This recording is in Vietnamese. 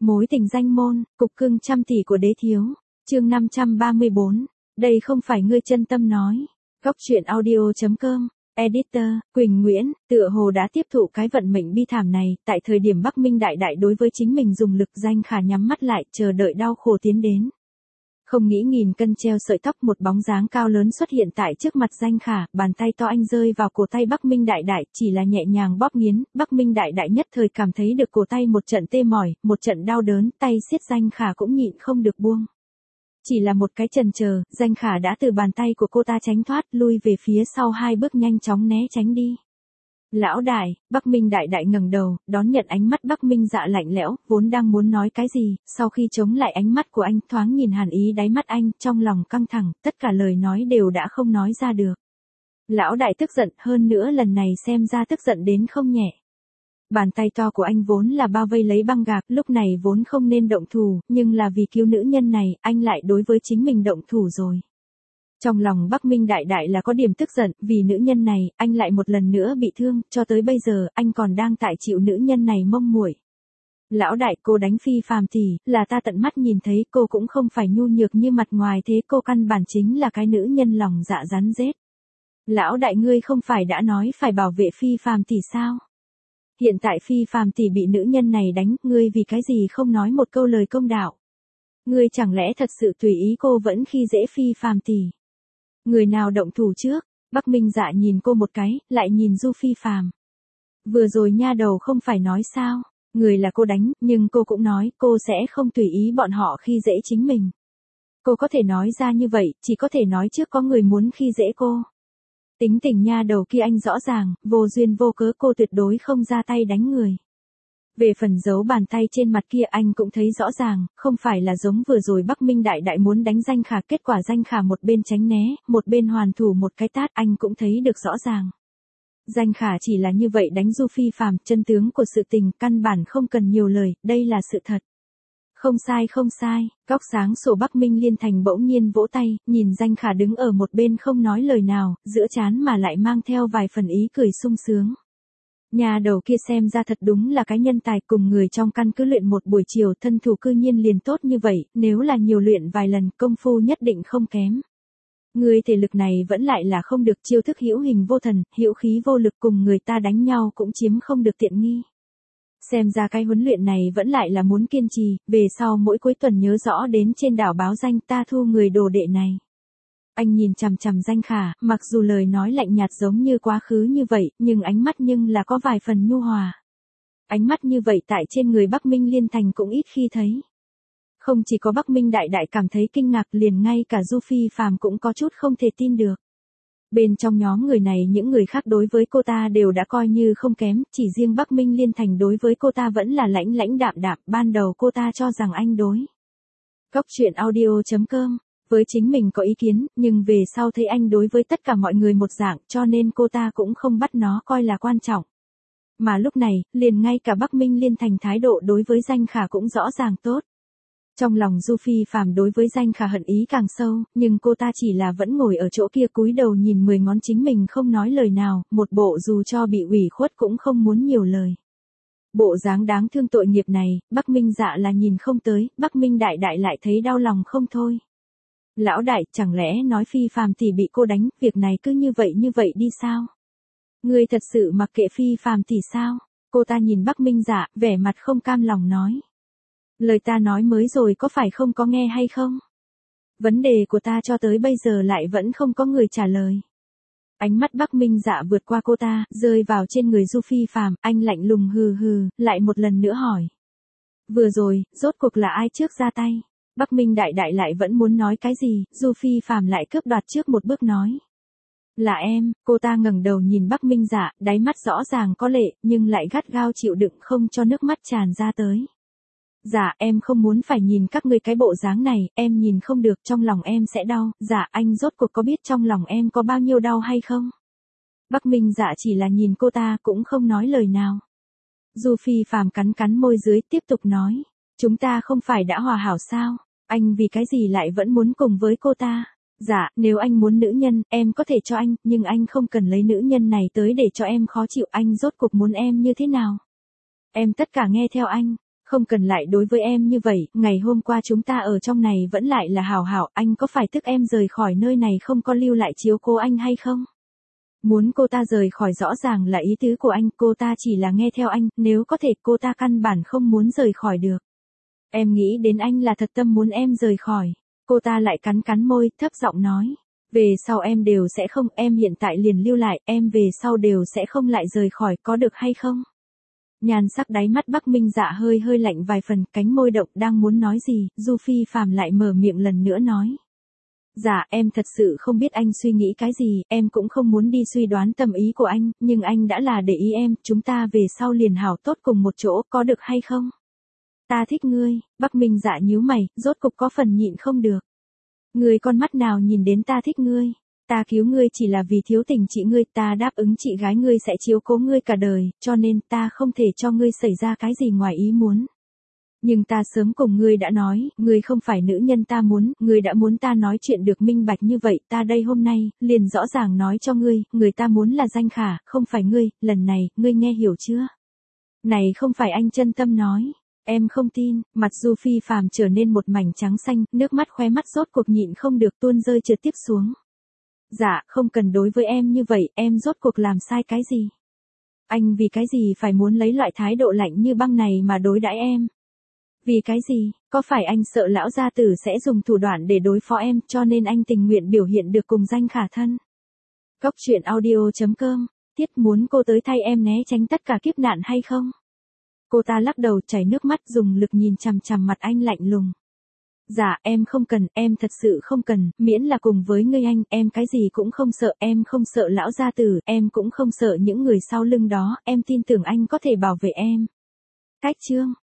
Mối tình danh môn, cục cưng trăm tỷ của đế thiếu. Chương 534. Đây không phải ngươi chân tâm nói. Góc truyện audio.com. Editor, Quỳnh Nguyễn, tựa hồ đã tiếp thụ cái vận mệnh bi thảm này, tại thời điểm Bắc Minh đại đại đối với chính mình dùng lực, Danh Khả nhắm mắt lại, chờ đợi đau khổ tiến đến. Không nghĩ nghìn cân treo sợi tóc, một bóng dáng cao lớn xuất hiện tại trước mặt Danh Khả, bàn tay to anh rơi vào cổ tay Bắc Minh đại đại, chỉ là nhẹ nhàng bóp nghiến, Bắc Minh đại đại nhất thời cảm thấy được cổ tay một trận tê mỏi, một trận đau đớn, tay siết Danh Khả cũng nhịn không được buông. Chỉ là một cái chần chờ, Danh Khả đã từ bàn tay của cô ta tránh thoát, lui về phía sau 2 bước nhanh chóng né tránh đi. Lão đại, Bắc Minh đại đại ngẩng đầu, đón nhận ánh mắt Bắc Minh Dạ lạnh lẽo, vốn đang muốn nói cái gì, sau khi chống lại ánh mắt của anh, thoáng nhìn hàn ý đáy mắt anh, trong lòng căng thẳng, tất cả lời nói đều đã không nói ra được. Lão đại tức giận, hơn nữa lần này xem ra tức giận đến không nhẹ. Bàn tay to của anh vốn là bao vây lấy băng gạc, lúc này vốn không nên động thủ, nhưng là vì cứu nữ nhân này, anh lại đối với chính mình động thủ rồi. Trong lòng Bắc Minh đại đại là có điểm tức giận, vì nữ nhân này, anh lại một lần nữa bị thương, cho tới bây giờ, anh còn đang tại chịu nữ nhân này mông muội. Lão đại, cô đánh Phi Phàm tỷ, là ta tận mắt nhìn thấy, cô cũng không phải nhu nhược như mặt ngoài thế, cô căn bản chính là cái nữ nhân lòng dạ rắn rết. Lão đại, ngươi không phải đã nói phải bảo vệ Phi Phàm tỷ sao? Hiện tại Phi Phàm tỷ bị nữ nhân này đánh, ngươi vì cái gì không nói một câu lời công đạo? Ngươi chẳng lẽ thật sự tùy ý cô vẫn khi dễ Phi Phàm tỷ? Người nào động thủ trước? Bắc Minh Dạ nhìn cô một cái, lại nhìn Du Phi Phàm. Vừa rồi nha đầu không phải nói sao? Người là cô đánh, nhưng cô cũng nói, cô sẽ không tùy ý bọn họ khi dễ chính mình. Cô có thể nói ra như vậy, chỉ có thể nói trước có người muốn khi dễ cô. Tính tình nha đầu kia anh rõ ràng, vô duyên vô cớ cô tuyệt đối không ra tay đánh người. Về phần giấu bàn tay trên mặt kia anh cũng thấy rõ ràng, không phải là giống vừa rồi Bắc Minh đại đại muốn đánh Danh Khả, kết quả Danh Khả một bên tránh né, một bên hoàn thủ một cái tát, anh cũng thấy được rõ ràng. Danh Khả chỉ là như vậy đánh Du Phi Phàm, chân tướng của sự tình căn bản không cần nhiều lời, đây là sự thật. Không sai không sai, góc sáng sổ Bắc Minh Liên Thành bỗng nhiên vỗ tay, nhìn Danh Khả đứng ở một bên không nói lời nào, giữa trán mà lại mang theo vài phần ý cười sung sướng. Nhà đầu kia xem ra thật đúng là cái nhân tài, cùng người trong căn cứ luyện một buổi chiều, thân thủ cư nhiên liền tốt như vậy, nếu là nhiều luyện vài lần, công phu nhất định không kém. Người thể lực này vẫn lại là không được, chiêu thức hữu hình vô thần, hữu khí vô lực, cùng người ta đánh nhau cũng chiếm không được tiện nghi. Xem ra cái huấn luyện này vẫn lại là muốn kiên trì, về sau mỗi cuối tuần nhớ rõ đến trên đảo báo danh, ta thu người đồ đệ này. Anh nhìn chằm chằm Danh Khả, mặc dù lời nói lạnh nhạt giống như quá khứ như vậy, nhưng ánh mắt nhưng là có vài phần nhu hòa. Ánh mắt như vậy tại trên người Bắc Minh Liên Thành cũng ít khi thấy. Không chỉ có Bắc Minh đại đại cảm thấy kinh ngạc, liền ngay cả Du Phi Phàm cũng có chút không thể tin được. Bên trong nhóm người này những người khác đối với cô ta đều đã coi như không kém, chỉ riêng Bắc Minh Liên Thành đối với cô ta vẫn là lãnh lãnh đạm đạm, ban đầu cô ta cho rằng anh đối. Góc truyện audio.com. Với chính mình có ý kiến, nhưng về sau thấy anh đối với tất cả mọi người một dạng, cho nên cô ta cũng không bắt nó coi là quan trọng. Mà lúc này, liền ngay cả Bắc Minh Liên Thành thái độ đối với Danh Khả cũng rõ ràng tốt. Trong lòng Du Phi Phàm đối với Danh Khả hận ý càng sâu, nhưng cô ta chỉ là vẫn ngồi ở chỗ kia cúi đầu nhìn 10 ngón chính mình không nói lời nào, một bộ dù cho bị ủy khuất cũng không muốn nhiều lời. Bộ dáng đáng thương tội nghiệp này, Bắc Minh Dạ là nhìn không tới, Bắc Minh đại đại lại thấy đau lòng không thôi. Lão đại, chẳng lẽ nói Phi Phàm tỷ bị cô đánh, việc này cứ như vậy đi sao? Ngươi thật sự mặc kệ Phi Phàm tỷ sao? Cô ta nhìn Bắc Minh Dạ, vẻ mặt không cam lòng nói. Lời ta nói mới rồi có phải không có nghe hay không? Vấn đề của ta cho tới bây giờ lại vẫn không có người trả lời. Ánh mắt Bắc Minh Dạ vượt qua cô ta, rơi vào trên người Du Phi Phàm, anh lạnh lùng hừ hừ, lại một lần nữa hỏi. Vừa rồi, rốt cuộc là ai trước ra tay? Bắc Minh đại đại lại vẫn muốn nói cái gì, Du Phi Phàm lại cướp đoạt trước một bước nói. Là em, cô ta ngẩng đầu nhìn Bắc Minh Dạ, đáy mắt rõ ràng có lệ, nhưng lại gắt gao chịu đựng không cho nước mắt tràn ra tới. Dạ, em không muốn phải nhìn các ngươi cái bộ dáng này, em nhìn không được, trong lòng em sẽ đau. Dạ, anh rốt cuộc có biết trong lòng em có bao nhiêu đau hay không? Bắc Minh Dạ chỉ là nhìn cô ta cũng không nói lời nào. Du Phi Phàm cắn cắn môi dưới tiếp tục nói. Chúng ta không phải đã hòa hảo sao? Anh vì cái gì lại vẫn muốn cùng với cô ta? Dạ, nếu anh muốn nữ nhân, em có thể cho anh, nhưng anh không cần lấy nữ nhân này tới để cho em khó chịu, anh rốt cuộc muốn em như thế nào? Em tất cả nghe theo anh. Không cần lại đối với em như vậy, ngày hôm qua chúng ta ở trong này vẫn lại là hảo hảo, anh có phải tức em rời khỏi nơi này không có lưu lại chiếu cố anh hay không? Muốn cô ta rời khỏi rõ ràng là ý tứ của anh, cô ta chỉ là nghe theo anh, nếu có thể cô ta căn bản không muốn rời khỏi được. Em nghĩ đến anh là thật tâm muốn em rời khỏi. Cô ta lại cắn cắn môi, thấp giọng nói. Về sau em đều sẽ không, em hiện tại liền lưu lại, em về sau đều sẽ không lại rời khỏi, có được hay không? Nhan sắc đáy mắt Bắc Minh Dạ hơi hơi lạnh vài phần, cánh môi động đang muốn nói gì, Du Phi Phàm lại mở miệng lần nữa nói. Dạ, em thật sự không biết anh suy nghĩ cái gì, em cũng không muốn đi suy đoán tâm ý của anh, nhưng anh đã là để ý em, chúng ta về sau liền hảo tốt cùng một chỗ, có được hay không? Ta thích ngươi, Bắc Minh Dạ nhíu mày, rốt cục có phần nhịn không được. Ngươi con mắt nào nhìn đến ta thích ngươi? Ta cứu ngươi chỉ là vì thiếu tình chị ngươi, ta đáp ứng chị gái ngươi sẽ chiếu cố ngươi cả đời, cho nên ta không thể cho ngươi xảy ra cái gì ngoài ý muốn. Nhưng ta sớm cùng ngươi đã nói, ngươi không phải nữ nhân ta muốn, ngươi đã muốn ta nói chuyện được minh bạch như vậy, ta đây hôm nay, liền rõ ràng nói cho ngươi, người ta muốn là Danh Khả, không phải ngươi, lần này, ngươi nghe hiểu chưa? Này không phải anh chân tâm nói. Em không tin, mặt Du Phi Phàm trở nên một mảnh trắng xanh, nước mắt khóe mắt rốt cuộc nhịn không được tuôn rơi trượt tiếp xuống. Dạ, không cần đối với em như vậy, em rốt cuộc làm sai cái gì? Anh vì cái gì phải muốn lấy loại thái độ lạnh như băng này mà đối đãi em? Vì cái gì, có phải anh sợ lão gia tử sẽ dùng thủ đoạn để đối phó em, cho nên anh tình nguyện biểu hiện được cùng Danh Khả thân? Góc truyện audio.com, Tiết muốn cô tới thay em né tránh tất cả kiếp nạn hay không? Cô ta lắc đầu chảy nước mắt dùng lực nhìn chằm chằm mặt anh lạnh lùng. Dạ, em không cần, em thật sự không cần, miễn là cùng với ngươi anh, em cái gì cũng không sợ, em không sợ lão gia tử, em cũng không sợ những người sau lưng đó, em tin tưởng anh có thể bảo vệ em. Cách chương